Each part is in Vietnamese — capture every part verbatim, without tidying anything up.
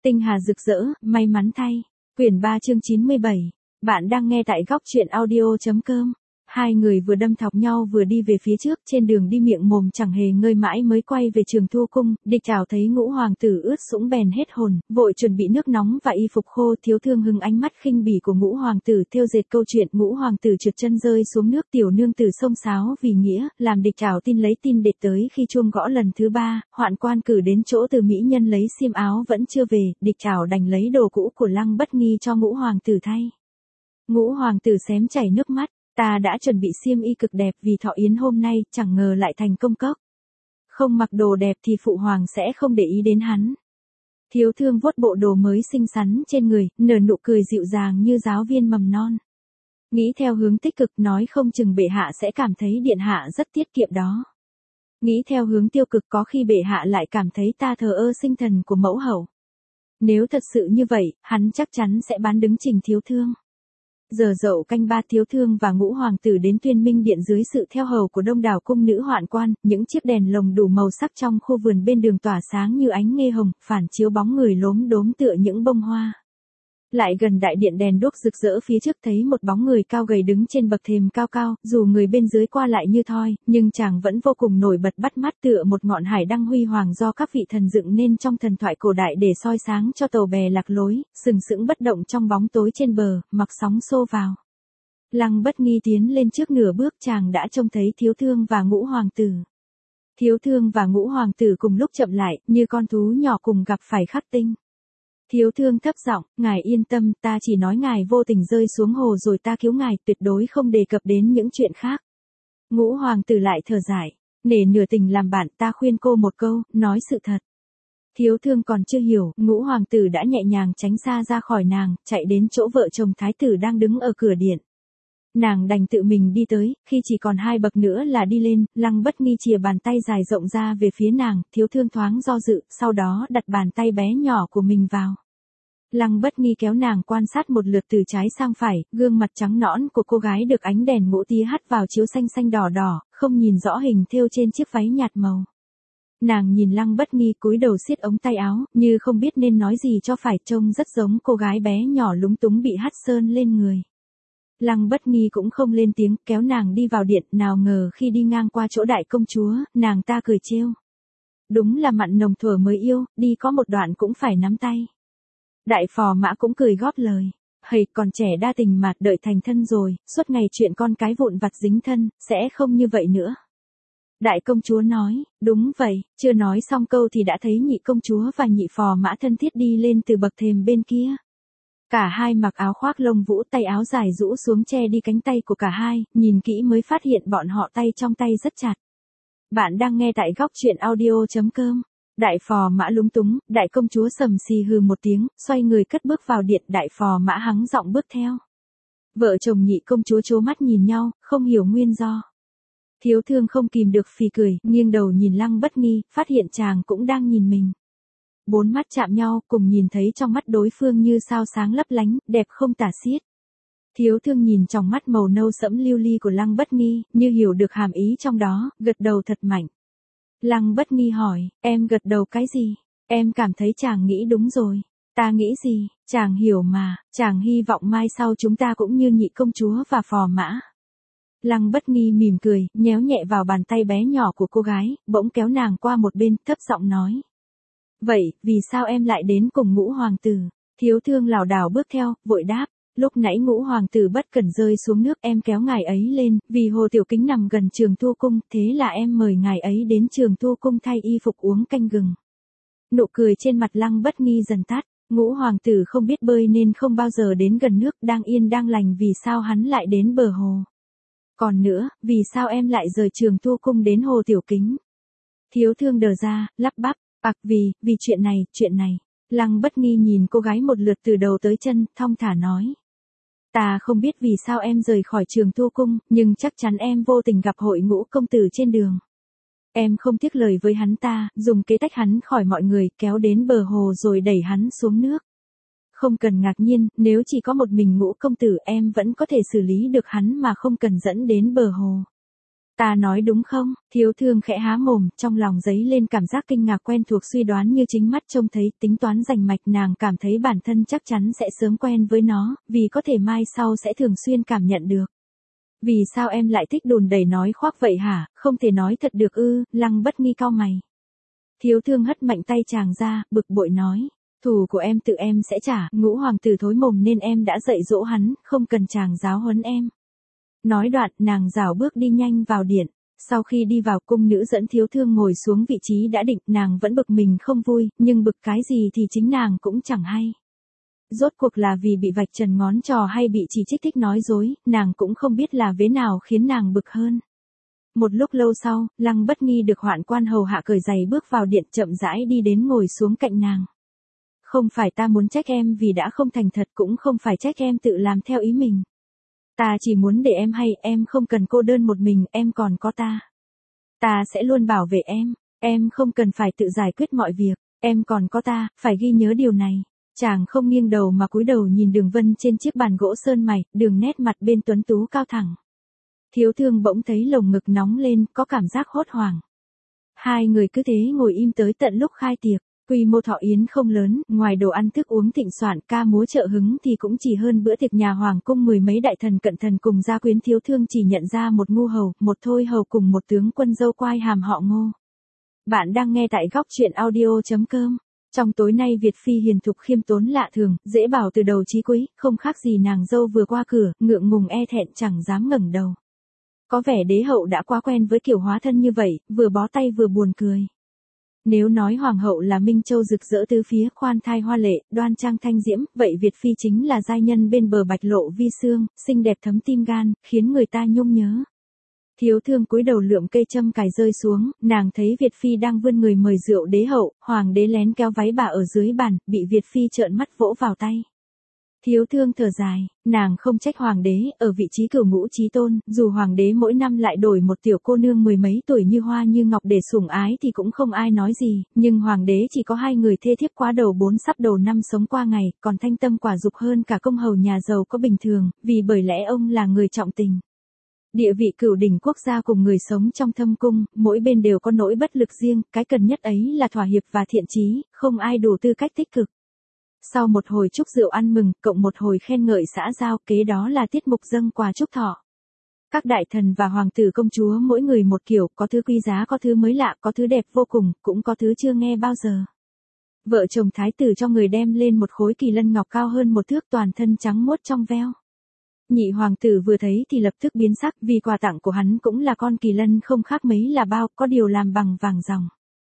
Tinh hà rực rỡ, may mắn thay. Quyển ba chương chín mươi bảy. Bạn đang nghe tại góc truyện audio chấm com. Hai người vừa đâm thọc nhau vừa đi về phía trước, trên đường đi miệng mồm chẳng hề ngơi mãi mới quay về Trường Thu Cung. Địch Trảo thấy Ngũ hoàng tử ướt sũng bèn hết hồn, vội chuẩn bị nước nóng và y phục khô. Thiếu Thương hứng ánh mắt khinh bỉ của Ngũ hoàng tử thêu dệt câu chuyện. Ngũ hoàng tử trượt chân rơi xuống nước, tiểu nương tử xông xáo vì nghĩa, làm Địch Trảo tin lấy tin địch tới. Khi chuông gõ lần thứ ba, hoạn quan cử đến chỗ Từ mỹ nhân lấy xiêm áo vẫn chưa về, Địch Trảo đành lấy đồ cũ của Lăng Bất Nghi cho Ngũ hoàng tử thay. Ngũ hoàng tử xém chảy nước mắt. Ta đã chuẩn bị xiêm y cực đẹp vì thọ yến hôm nay, chẳng ngờ lại thành công cốc. Không mặc đồ đẹp thì phụ hoàng sẽ không để ý đến hắn. Thiếu Thương vuốt bộ đồ mới xinh xắn trên người, nở nụ cười dịu dàng như giáo viên mầm non. Nghĩ theo hướng tích cực, nói không chừng bệ hạ sẽ cảm thấy điện hạ rất tiết kiệm đó. Nghĩ theo hướng tiêu cực, có khi bệ hạ lại cảm thấy ta thờ ơ sinh thần của mẫu hậu. Nếu thật sự như vậy, hắn chắc chắn sẽ bán đứng Trình Thiếu Thương. Giờ dậu canh ba, Thiếu Thương và Ngũ hoàng tử đến Tuyên Minh Điện dưới sự theo hầu của đông đảo cung nữ hoạn quan. Những chiếc đèn lồng đủ màu sắc trong khu vườn bên đường tỏa sáng như ánh nghe hồng, phản chiếu bóng người lốm đốm tựa những bông hoa. Lại gần đại điện, đèn đuốc rực rỡ, phía trước thấy một bóng người cao gầy đứng trên bậc thềm cao cao, dù người bên dưới qua lại như thoi, nhưng chàng vẫn vô cùng nổi bật bắt mắt, tựa một ngọn hải đăng huy hoàng do các vị thần dựng nên trong thần thoại cổ đại để soi sáng cho tàu bè lạc lối, sừng sững bất động trong bóng tối trên bờ, mặc sóng xô vào. Lăng Bất Nghi tiến lên trước nửa bước, chàng đã trông thấy Thiếu Thương và Ngũ hoàng tử. Thiếu Thương và Ngũ hoàng tử cùng lúc chậm lại, như con thú nhỏ cùng gặp phải khắc tinh. Thiếu Thương thấp giọng, ngài yên tâm, ta chỉ nói ngài vô tình rơi xuống hồ rồi ta cứu ngài, tuyệt đối không đề cập đến những chuyện khác. Ngũ hoàng tử lại thở dài, nể nửa tình làm bạn, ta khuyên cô một câu, nói sự thật. Thiếu Thương còn chưa hiểu, Ngũ hoàng tử đã nhẹ nhàng tránh xa ra khỏi nàng, chạy đến chỗ vợ chồng thái tử đang đứng ở cửa điện. Nàng đành tự mình đi tới, khi chỉ còn hai bậc nữa là đi lên, Lăng Bất Nghi chìa bàn tay dài rộng ra về phía nàng, Thiếu Thương thoáng do dự, sau đó đặt bàn tay bé nhỏ của mình vào. Lăng Bất Nghi kéo nàng quan sát một lượt từ trái sang phải, gương mặt trắng nõn của cô gái được ánh đèn ngũ tía hắt vào chiếu xanh xanh đỏ đỏ, không nhìn rõ hình thêu trên chiếc váy nhạt màu. Nàng nhìn Lăng Bất Nghi cúi đầu siết ống tay áo, như không biết nên nói gì cho phải, trông rất giống cô gái bé nhỏ lúng túng bị hắt sơn lên người. Lăng Bất Nghi cũng không lên tiếng, kéo nàng đi vào điện, nào ngờ khi đi ngang qua chỗ đại công chúa, nàng ta cười trêu. Đúng là mặn nồng thuở mới yêu, đi có một đoạn cũng phải nắm tay. Đại phò mã cũng cười góp lời. Hầy, còn trẻ đa tình mà, đợi thành thân rồi, suốt ngày chuyện con cái vụn vặt dính thân, sẽ không như vậy nữa. Đại công chúa nói, đúng vậy, chưa nói xong câu thì đã thấy nhị công chúa và nhị phò mã thân thiết đi lên từ bậc thềm bên kia. Cả hai mặc áo khoác lông vũ, tay áo dài rũ xuống che đi cánh tay của cả hai, nhìn kỹ mới phát hiện bọn họ tay trong tay rất chặt. Bạn đang nghe tại góc truyện audio chấm com. Đại phò mã lúng túng, đại công chúa sầm xì hừ một tiếng, xoay người cất bước vào điện, đại phò mã hắng giọng bước theo. Vợ chồng nhị công chúa trố mắt nhìn nhau, không hiểu nguyên do. Thiếu Thương không kìm được phì cười, nghiêng đầu nhìn Lăng Bất Nghi, phát hiện chàng cũng đang nhìn mình. Bốn mắt chạm nhau, cùng nhìn thấy trong mắt đối phương như sao sáng lấp lánh, đẹp không tả xiết. Thiếu Thương nhìn trong mắt màu nâu sẫm lưu ly của Lăng Bất Nghi, như hiểu được hàm ý trong đó, gật đầu thật mạnh. Lăng Bất Nghi hỏi, em gật đầu cái gì? Em cảm thấy chàng nghĩ đúng rồi. Ta nghĩ gì? Chàng hiểu mà, chàng hy vọng mai sau chúng ta cũng như nhị công chúa và phò mã. Lăng Bất Nghi mỉm cười, nhéo nhẹ vào bàn tay bé nhỏ của cô gái, bỗng kéo nàng qua một bên, thấp giọng nói. Vậy, vì sao em lại đến cùng Ngũ hoàng tử? Thiếu Thương lảo đảo bước theo, vội đáp. Lúc nãy Ngũ hoàng tử bất cẩn rơi xuống nước, em kéo ngài ấy lên, vì Hồ Tiểu Kính nằm gần Trường Thu Cung, thế là em mời ngài ấy đến Trường Thu Cung thay y phục uống canh gừng. Nụ cười trên mặt Lăng Bất Nghi dần tắt, Ngũ hoàng tử không biết bơi nên không bao giờ đến gần nước, đang yên đang lành vì sao hắn lại đến bờ hồ. Còn nữa, vì sao em lại rời Trường Thu Cung đến Hồ Tiểu Kính? Thiếu Thương đờ ra, lắp bắp, ặc vì, vì chuyện này, chuyện này. Lăng Bất Nghi nhìn cô gái một lượt từ đầu tới chân, thong thả nói. Ta không biết vì sao em rời khỏi Trường Thu Cung, nhưng chắc chắn em vô tình gặp Hội Ngũ công tử trên đường. Em không tiếc lời với hắn ta, dùng kế tách hắn khỏi mọi người, kéo đến bờ hồ rồi đẩy hắn xuống nước. Không cần ngạc nhiên, nếu chỉ có một mình Ngũ công tử em vẫn có thể xử lý được hắn mà không cần dẫn đến bờ hồ. Ta nói đúng không? Thiếu thương khẽ há mồm, trong lòng dấy lên cảm giác kinh ngạc quen thuộc suy đoán như chính mắt trông thấy, tính toán rành mạch nàng cảm thấy bản thân chắc chắn sẽ sớm quen với nó, vì có thể mai sau sẽ thường xuyên cảm nhận được. Vì sao em lại thích đùn đẩy nói khoác vậy hả, không thể nói thật được ư? Lăng Bất Nghi cau mày. Thiếu thương hất mạnh tay chàng ra, bực bội nói. Thù của em tự em sẽ trả, Ngũ hoàng tử thối mồm nên em đã dạy dỗ hắn, không cần chàng giáo huấn em. Nói đoạn, nàng rảo bước đi nhanh vào điện. Sau khi đi vào, cung nữ dẫn thiếu thương ngồi xuống vị trí đã định, nàng vẫn bực mình không vui, nhưng bực cái gì thì chính nàng cũng chẳng hay. Rốt cuộc là vì bị vạch trần ngón trò hay bị chỉ trích thích nói dối, nàng cũng không biết là vế nào khiến nàng bực hơn. Một lúc lâu sau, Lăng Bất Nghi được hoạn quan hầu hạ cởi giày bước vào điện, chậm rãi đi đến ngồi xuống cạnh nàng. Không phải ta muốn trách em vì đã không thành thật, cũng không phải trách em tự làm theo ý mình. Ta chỉ muốn để em hay, em không cần cô đơn một mình, em còn có ta. Ta sẽ luôn bảo vệ em, em không cần phải tự giải quyết mọi việc, em còn có ta, phải ghi nhớ điều này. Chàng không nghiêng đầu mà cúi đầu nhìn đường vân trên chiếc bàn gỗ sơn mài, đường nét mặt bên tuấn tú cao thẳng. Thiếu thương bỗng thấy lồng ngực nóng lên, có cảm giác hốt hoảng. Hai người cứ thế ngồi im tới tận lúc khai tiệc. Quy mô thọ yến không lớn, ngoài đồ ăn thức uống thịnh soạn, ca múa trợ hứng thì cũng chỉ hơn bữa tiệc nhà hoàng cung mười mấy đại thần cận thần cùng gia quyến. Thiếu thương chỉ nhận ra một ngu hầu, một thôi hầu cùng một tướng quân dâu quai hàm họ Ngô. Bạn đang nghe tại góc truyện audio chấm com. Trong tối nay Việt phi hiền thục khiêm tốn lạ thường, dễ bảo từ đầu chí cuối, không khác gì nàng dâu vừa qua cửa, ngượng ngùng e thẹn chẳng dám ngẩng đầu. Có vẻ đế hậu đã quá quen với kiểu hóa thân như vậy, vừa bó tay vừa buồn cười. Nếu nói hoàng hậu là Minh Châu rực rỡ tứ phía, khoan thai hoa lệ, đoan trang thanh diễm, vậy Việt phi chính là giai nhân bên bờ bạch lộ vi xương, xinh đẹp thấm tim gan, khiến người ta nhung nhớ. Thiếu thương cúi đầu lượm cây châm cài rơi xuống, nàng thấy Việt phi đang vươn người mời rượu đế hậu, hoàng đế lén kéo váy bà ở dưới bàn, bị Việt phi trợn mắt vỗ vào tay. Thiếu thương thở dài, nàng không trách hoàng đế, ở vị trí cửu ngũ chí tôn, dù hoàng đế mỗi năm lại đổi một tiểu cô nương mười mấy tuổi như hoa như ngọc để sủng ái thì cũng không ai nói gì, nhưng hoàng đế chỉ có hai người thê thiếp quá đầu bốn sắp đầu năm sống qua ngày, còn thanh tâm quả dục hơn cả công hầu nhà giàu có bình thường, vì bởi lẽ ông là người trọng tình. Địa vị cửu đỉnh quốc gia cùng người sống trong thâm cung, mỗi bên đều có nỗi bất lực riêng, cái cần nhất ấy là thỏa hiệp và thiện chí, không ai đủ tư cách tích cực. Sau một hồi chúc rượu ăn mừng, cộng một hồi khen ngợi xã giao, kế đó là tiết mục dâng quà chúc thọ. Các đại thần và hoàng tử công chúa mỗi người một kiểu, có thứ quý giá, có thứ mới lạ, có thứ đẹp vô cùng, cũng có thứ chưa nghe bao giờ. Vợ chồng thái tử cho người đem lên một khối kỳ lân ngọc cao hơn một thước, toàn thân trắng muốt trong veo. Nhị hoàng tử vừa thấy thì lập tức biến sắc, vì quà tặng của hắn cũng là con kỳ lân không khác mấy là bao, có điều làm bằng vàng ròng.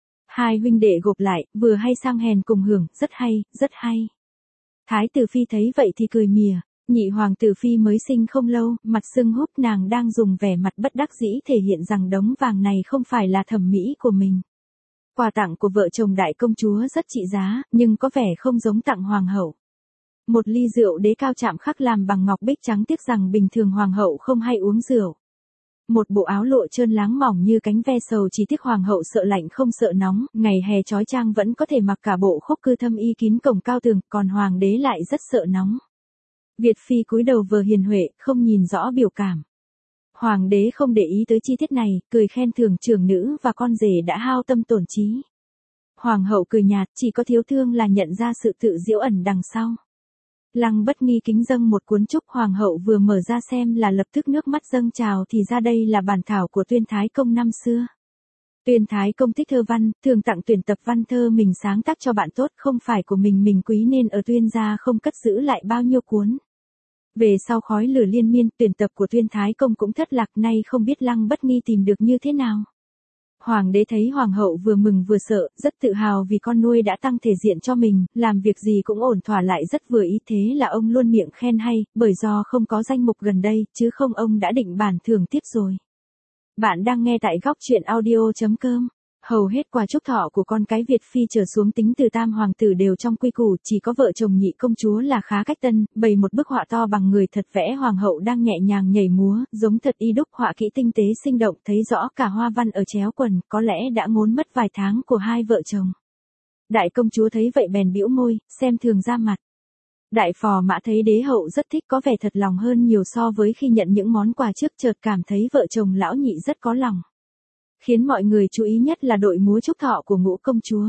Hai huynh đệ gộp lại, vừa hay sang hèn cùng hưởng, rất hay, rất hay. Thái tử phi thấy vậy thì cười mỉa, nhị hoàng tử phi mới sinh không lâu, mặt sưng húp, nàng đang dùng vẻ mặt bất đắc dĩ thể hiện rằng đống vàng này không phải là thẩm mỹ của mình. Quà tặng của vợ chồng đại công chúa rất trị giá, nhưng có vẻ không giống tặng hoàng hậu. Một ly rượu đế cao chạm khắc làm bằng ngọc bích trắng, tiếc rằng bình thường hoàng hậu không hay uống rượu. Một bộ áo lụa trơn láng mỏng như cánh ve sầu, chỉ tiếc hoàng hậu sợ lạnh không sợ nóng, ngày hè chói chang vẫn có thể mặc cả bộ khúc cư thâm y kín cổng cao tường, còn hoàng đế lại rất sợ nóng. Việt phi cúi đầu vờ hiền huệ, không nhìn rõ biểu cảm. Hoàng đế không để ý tới chi tiết này, cười khen thưởng trưởng nữ và con rể đã hao tâm tổn trí. Hoàng hậu cười nhạt, chỉ có thiếu thương là nhận ra sự tự giễu ẩn đằng sau. Lăng Bất Nghi kính dâng một cuốn trúc, hoàng hậu vừa mở ra xem là lập tức nước mắt dâng trào, thì ra đây là bản thảo của Tuyên Thái Công năm xưa. Tuyên Thái Công thích thơ văn, thường tặng tuyển tập văn thơ mình sáng tác cho bạn tốt, không phải của mình mình quý nên ở Tuyên gia không cất giữ lại bao nhiêu cuốn. Về sau khói lửa liên miên, tuyển tập của Tuyên Thái Công cũng thất lạc, nay không biết Lăng Bất Nghi tìm được như thế nào. Hoàng đế thấy hoàng hậu vừa mừng vừa sợ, rất tự hào vì con nuôi đã tăng thể diện cho mình, làm việc gì cũng ổn thỏa lại rất vừa ý, thế là ông luôn miệng khen hay, bởi do không có danh mục gần đây, chứ không ông đã định bản thưởng tiếp rồi. Bạn đang nghe tại góc truyện audio chấm com. Hầu hết quà chúc thọ của con cái Việt phi trở xuống tính từ tam hoàng tử đều trong quy củ, chỉ có vợ chồng nhị công chúa là khá cách tân, bày một bức họa to bằng người thật vẽ hoàng hậu đang nhẹ nhàng nhảy múa, giống thật y đúc, họa kỹ tinh tế sinh động, thấy rõ cả hoa văn ở chéo quần, có lẽ đã ngốn mất vài tháng của hai vợ chồng. Đại công chúa thấy vậy bèn bĩu môi, xem thường ra mặt. Đại phò mã thấy đế hậu rất thích, có vẻ thật lòng hơn nhiều so với khi nhận những món quà trước, chợt cảm thấy vợ chồng lão nhị rất có lòng. Khiến mọi người chú ý nhất là đội múa chúc thọ của ngũ công chúa.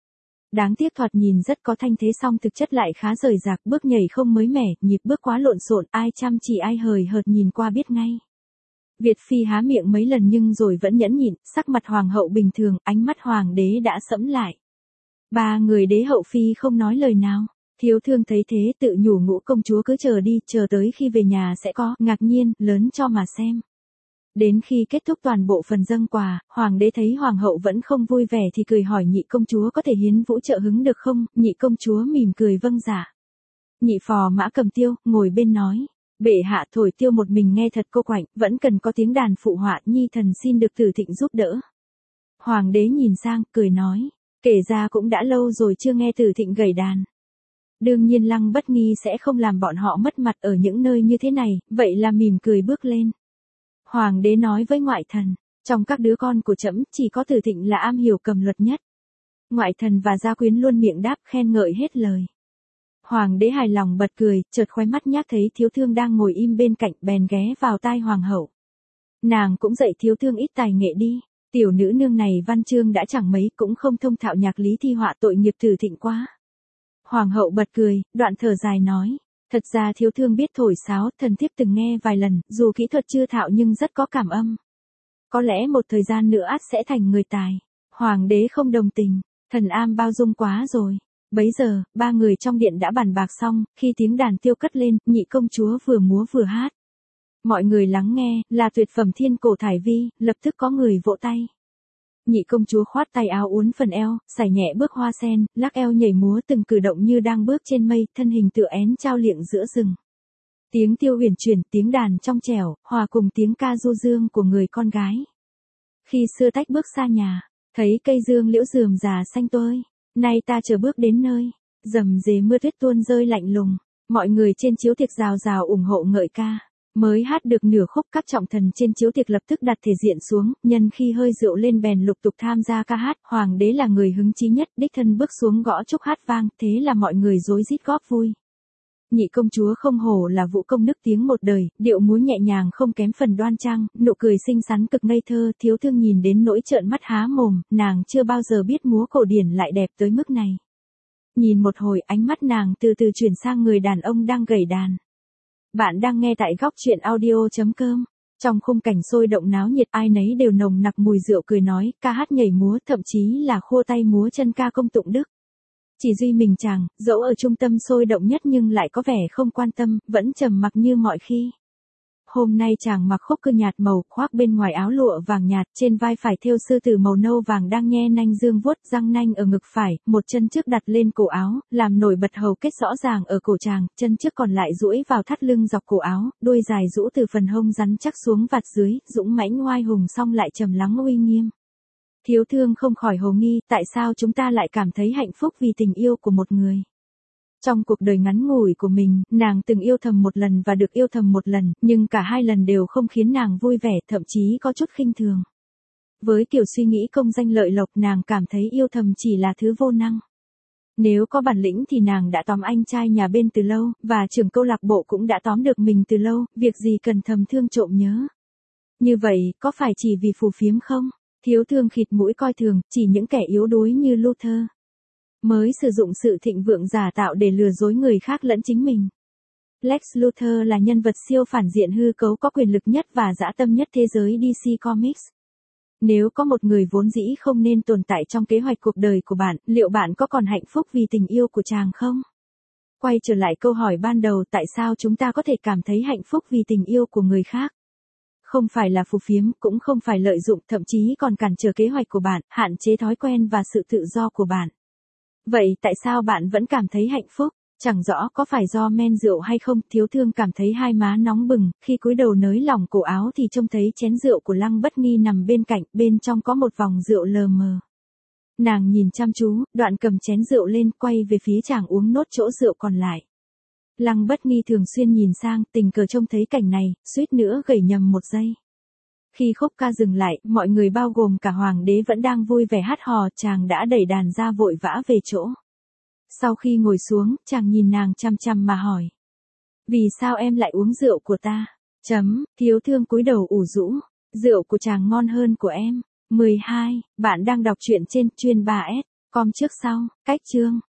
Đáng tiếc thoạt nhìn rất có thanh thế song thực chất lại khá rời rạc, bước nhảy không mới mẻ, nhịp bước quá lộn xộn, ai chăm chỉ ai hời hợt nhìn qua biết ngay. Việt Phi há miệng mấy lần nhưng rồi vẫn nhẫn nhịn, sắc mặt hoàng hậu bình thường, ánh mắt hoàng đế đã sẫm lại. Ba người đế hậu Phi không nói lời nào. Thiếu thương thấy thế tự nhủ ngũ công chúa cứ chờ đi, chờ tới khi về nhà sẽ có, ngạc nhiên, lớn cho mà xem. Đến khi kết thúc toàn bộ phần dâng quà, hoàng đế thấy hoàng hậu vẫn không vui vẻ thì cười hỏi nhị công chúa có thể hiến vũ trợ hứng được không, nhị công chúa mỉm cười vâng dạ. Nhị phò mã cầm tiêu, ngồi bên nói, bệ hạ thổi tiêu một mình nghe thật cô quạnh, vẫn cần có tiếng đàn phụ họa, nhi thần xin được Tử Thịnh giúp đỡ. Hoàng đế nhìn sang, cười nói, kể ra cũng đã lâu rồi chưa nghe Tử Thịnh gảy đàn. Đương nhiên Lăng Bất Nghi sẽ không làm bọn họ mất mặt ở những nơi như thế này, vậy là mỉm cười bước lên. Hoàng đế nói với ngoại thần, trong các đứa con của trẫm chỉ có Tử Thịnh là am hiểu cầm luật nhất. Ngoại thần và gia quyến luôn miệng đáp khen ngợi hết lời. Hoàng đế hài lòng bật cười, chợt khóe mắt nhác thấy thiếu thương đang ngồi im bên cạnh, bèn ghé vào tai hoàng hậu. Nàng cũng dạy thiếu thương ít tài nghệ đi, tiểu nữ nương này văn chương đã chẳng mấy, cũng không thông thạo nhạc lý thi họa, tội nghiệp Tử Thịnh quá. Hoàng hậu bật cười, đoạn thở dài nói, thật ra thiếu thương biết thổi sáo, thần thiếp từng nghe vài lần, dù kỹ thuật chưa thạo nhưng rất có cảm âm. Có lẽ một thời gian nữa ắt sẽ thành người tài. Hoàng đế không đồng tình, thần am bao dung quá rồi. Bấy giờ, ba người trong điện đã bàn bạc xong, khi tiếng đàn tiêu cất lên, nhị công chúa vừa múa vừa hát. Mọi người lắng nghe, là tuyệt phẩm thiên cổ thải vi, lập tức có người vỗ tay. Nhị công chúa khoát tay áo uốn phần eo, sải nhẹ bước hoa sen, lắc eo nhảy múa từng cử động như đang bước trên mây, thân hình tựa én trao liệng giữa rừng. Tiếng tiêu huyền chuyển, tiếng đàn trong trẻo, hòa cùng tiếng ca du dương của người con gái. Khi xưa tách bước xa nhà, thấy cây dương liễu rườm rà xanh tươi, nay ta chờ bước đến nơi, rầm rề mưa tuyết tuôn rơi lạnh lùng, mọi người trên chiếu tiệc rào rào ủng hộ ngợi ca. Mới hát được nửa khúc, các trọng thần trên chiếu tiệc lập tức đặt thể diện xuống, nhân khi hơi rượu lên bèn lục tục tham gia ca hát, hoàng đế là người hứng chí nhất, đích thân bước xuống gõ chúc hát vang, thế là mọi người rối rít góp vui. Nhị công chúa không hổ là vũ công nức tiếng một đời, điệu múa nhẹ nhàng không kém phần đoan trang, nụ cười xinh xắn cực ngây thơ, thiếu thương nhìn đến nỗi trợn mắt há mồm, nàng chưa bao giờ biết múa cổ điển lại đẹp tới mức này. Nhìn một hồi, ánh mắt nàng từ từ chuyển sang người đàn ông đang gảy đàn. Bạn đang nghe tại góc truyện audio chấm com. Trong khung cảnh sôi động náo nhiệt, ai nấy đều nồng nặc mùi rượu, cười nói, ca hát nhảy múa, thậm chí là khua tay múa chân ca công tụng đức. Chỉ duy mình chàng, dẫu ở trung tâm sôi động nhất nhưng lại có vẻ không quan tâm, vẫn trầm mặc như mọi khi. Hôm nay chàng mặc khúc cư nhạt màu, khoác bên ngoài áo lụa vàng nhạt, trên vai phải thêu sư tử màu nâu vàng đang nhe nanh dương vuốt, răng nanh ở ngực phải, một chân trước đặt lên cổ áo, làm nổi bật hầu kết rõ ràng ở cổ chàng, chân trước còn lại duỗi vào thắt lưng dọc cổ áo, đuôi dài rũ từ phần hông rắn chắc xuống vạt dưới, dũng mãnh oai hùng song lại trầm lắng uy nghiêm. Thiếu thương không khỏi hồ nghi, tại sao chúng ta lại cảm thấy hạnh phúc vì tình yêu của một người? Trong cuộc đời ngắn ngủi của mình, nàng từng yêu thầm một lần và được yêu thầm một lần, nhưng cả hai lần đều không khiến nàng vui vẻ, thậm chí có chút khinh thường. Với kiểu suy nghĩ công danh lợi lộc, nàng cảm thấy yêu thầm chỉ là thứ vô năng. Nếu có bản lĩnh thì nàng đã tóm anh trai nhà bên từ lâu, và trưởng câu lạc bộ cũng đã tóm được mình từ lâu, việc gì cần thầm thương trộm nhớ. Như vậy, có phải chỉ vì phù phiếm không? Thiếu thương khịt mũi coi thường, chỉ những kẻ yếu đuối như Luther mới sử dụng sự thịnh vượng giả tạo để lừa dối người khác lẫn chính mình. Lex Luthor là nhân vật siêu phản diện hư cấu có quyền lực nhất và dã tâm nhất thế giới đê xê Comics. Nếu có một người vốn dĩ không nên tồn tại trong kế hoạch cuộc đời của bạn, liệu bạn có còn hạnh phúc vì tình yêu của chàng không? Quay trở lại câu hỏi ban đầu, tại sao chúng ta có thể cảm thấy hạnh phúc vì tình yêu của người khác? Không phải là phù phiếm, cũng không phải lợi dụng, thậm chí còn cản trở kế hoạch của bạn, hạn chế thói quen và sự tự do của bạn. Vậy tại sao bạn vẫn cảm thấy hạnh phúc? Chẳng rõ có phải do men rượu hay không, thiếu thương cảm thấy hai má nóng bừng, khi cúi đầu nới lỏng cổ áo thì trông thấy chén rượu của Lăng Bất Nghi nằm bên cạnh, bên trong có một vòng rượu lờ mờ. Nàng nhìn chăm chú, đoạn cầm chén rượu lên, quay về phía chàng uống nốt chỗ rượu còn lại. Lăng Bất Nghi thường xuyên nhìn sang, tình cờ trông thấy cảnh này, suýt nữa gẩy nhầm một giây. Khi khúc ca dừng lại, mọi người bao gồm cả hoàng đế vẫn đang vui vẻ hát hò, chàng đã đẩy đàn ra vội vã về chỗ. Sau khi ngồi xuống, chàng nhìn nàng chăm chăm mà hỏi. Vì sao em lại uống rượu của ta? Chấm, Thiếu Thương cúi đầu ủ rũ. Rượu của chàng ngon hơn của em. mười hai. Bạn đang đọc truyện trên chuyên ba S com trước sau, cách chương.